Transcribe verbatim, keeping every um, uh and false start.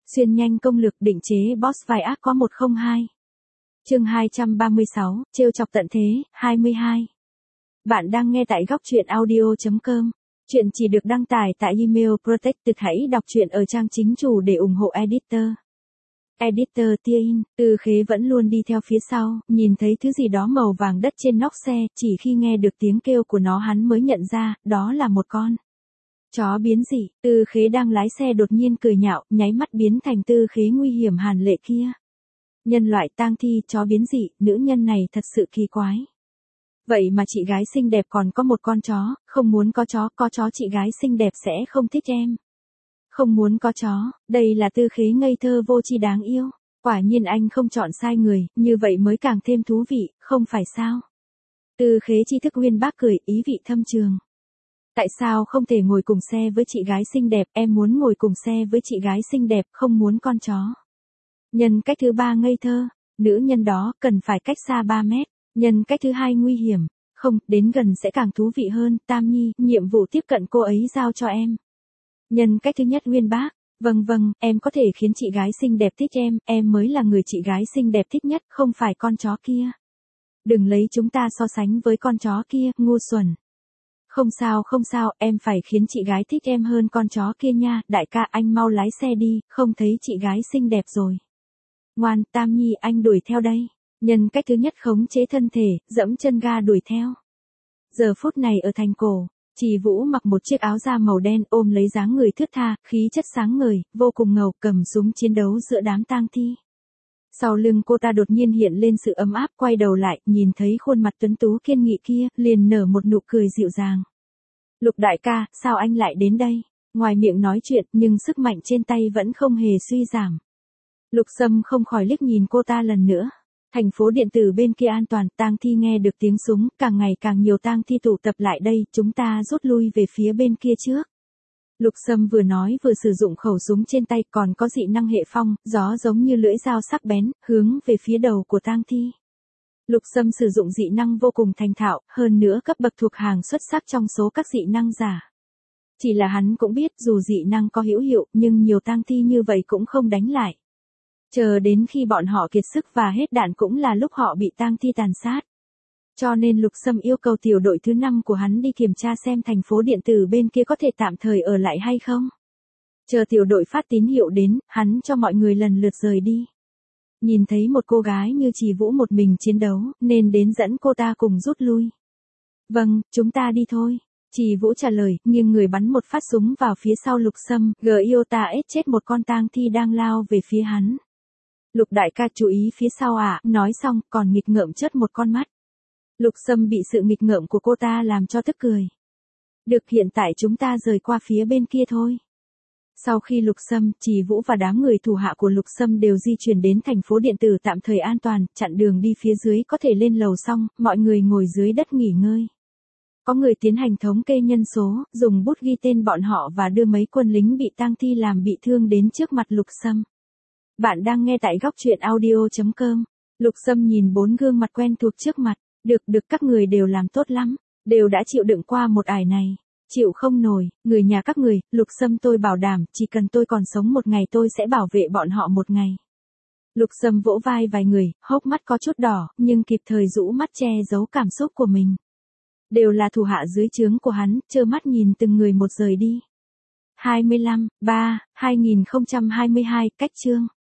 Xuyên nhanh công lược định chế boss vai ác có một không hai. Chương hai trăm ba mươi sáu, trêu chọc tận thế, hai mươi hai. Bạn đang nghe tại góc truyện audio chấm com. Chuyện chỉ được đăng tải tại email protected. Hãy đọc truyện ở trang chính chủ để ủng hộ editor. Editor Tiin, Tư Khế vẫn luôn đi theo phía sau, nhìn thấy thứ gì đó màu vàng đất trên nóc xe, chỉ khi nghe được tiếng kêu của nó hắn mới nhận ra, đó là một con chó biến dị. Tư Khế đang lái xe đột nhiên cười nhạo, nháy mắt biến thành Tư Khế nguy hiểm hàn lệ kia. Nhân loại tang thi, chó biến dị, nữ nhân này thật sự kỳ quái. Vậy mà chị gái xinh đẹp còn có một con chó, không muốn có chó, có chó chị gái xinh đẹp sẽ không thích em. Không muốn có chó, đây là Tư Khế ngây thơ vô tri đáng yêu. Quả nhiên anh không chọn sai người, như vậy mới càng thêm thú vị, không phải sao? Tư Khế tri thức uyên bác cười, ý vị thâm trường. Tại sao không thể ngồi cùng xe với chị gái xinh đẹp, em muốn ngồi cùng xe với chị gái xinh đẹp, không muốn con chó. Nhân cách thứ ba ngây thơ, nữ nhân đó cần phải cách xa ba mét. Nhân cách thứ hai nguy hiểm, không, đến gần sẽ càng thú vị hơn, Tam Nhi, nhiệm vụ tiếp cận cô ấy giao cho em. Nhân cách thứ nhất uyên bác, vâng vâng, em có thể khiến chị gái xinh đẹp thích em, em mới là người chị gái xinh đẹp thích nhất, không phải con chó kia. Đừng lấy chúng ta so sánh với con chó kia, ngu xuẩn. Không sao không sao, em phải khiến chị gái thích em hơn con chó kia nha, đại ca anh mau lái xe đi, không thấy chị gái xinh đẹp rồi. Ngoan, Tam Nhi anh đuổi theo đây. Nhân cách thứ nhất khống chế thân thể, dẫm chân ga đuổi theo. Giờ phút này ở thành cổ, Trì Vũ mặc một chiếc áo da màu đen ôm lấy dáng người thướt tha, khí chất sáng ngời, vô cùng ngầu, cầm súng chiến đấu giữa đám tang thi. Sau lưng cô ta đột nhiên hiện lên sự ấm áp, quay đầu lại, nhìn thấy khuôn mặt tuấn tú kiên nghị kia, liền nở một nụ cười dịu dàng. Lục đại ca, sao anh lại đến đây? Ngoài miệng nói chuyện, nhưng sức mạnh trên tay vẫn không hề suy giảm. Lục Sâm không khỏi liếc nhìn cô ta lần nữa. Thành phố điện tử bên kia an toàn, tang thi nghe được tiếng súng, càng ngày càng nhiều tang thi tụ tập lại đây, chúng ta rút lui về phía bên kia trước. Lục Sâm vừa nói vừa sử dụng khẩu súng trên tay, còn có dị năng hệ phong, gió giống như lưỡi dao sắc bén, hướng về phía đầu của tang thi. Lục Sâm sử dụng dị năng vô cùng thành thạo, hơn nữa cấp bậc thuộc hàng xuất sắc trong số các dị năng giả. Chỉ là hắn cũng biết dù dị năng có hữu hiệu, nhưng nhiều tang thi như vậy cũng không đánh lại. Chờ đến khi bọn họ kiệt sức và hết đạn cũng là lúc họ bị tang thi tàn sát. Cho nên Lục Sâm yêu cầu tiểu đội thứ năm của hắn đi kiểm tra xem thành phố điện tử bên kia có thể tạm thời ở lại hay không. Chờ tiểu đội phát tín hiệu đến, hắn cho mọi người lần lượt rời đi. Nhìn thấy một cô gái như Trì Vũ một mình chiến đấu, nên đến dẫn cô ta cùng rút lui. Vâng, chúng ta đi thôi. Trì Vũ trả lời, nghiêng người bắn một phát súng vào phía sau Lục Sâm, Giota ết chết một con tang thi đang lao về phía hắn. Lục đại ca chú ý phía sau à, nói xong, còn nghịch ngợm chớp một con mắt. Lục Sâm bị sự nghịch ngợm của cô ta làm cho tức cười. Được, hiện tại chúng ta rời qua phía bên kia thôi. Sau khi Lục Sâm, Trì Vũ và đám người thủ hạ của Lục Sâm đều di chuyển đến thành phố điện tử tạm thời an toàn, chặn đường đi phía dưới có thể lên lầu xong, mọi người ngồi dưới đất nghỉ ngơi. Có người tiến hành thống kê nhân số, dùng bút ghi tên bọn họ và đưa mấy quân lính bị tang thi làm bị thương đến trước mặt Lục Sâm. Bạn đang nghe tại góc truyện audio chấm com. Lục Sâm nhìn bốn gương mặt quen thuộc trước mặt, được được các người đều làm tốt lắm, đều đã chịu đựng qua một ải này. Chịu không nổi, người nhà các người, Lục Sâm tôi bảo đảm, chỉ cần tôi còn sống một ngày tôi sẽ bảo vệ bọn họ một ngày. Lục Sâm vỗ vai vài người, hốc mắt có chút đỏ, nhưng kịp thời rũ mắt che giấu cảm xúc của mình. Đều là thủ hạ dưới trướng của hắn, trơ mắt nhìn từng người một rời đi. hai mươi lăm, ba, hai nghìn không trăm hai mươi hai, cách chương.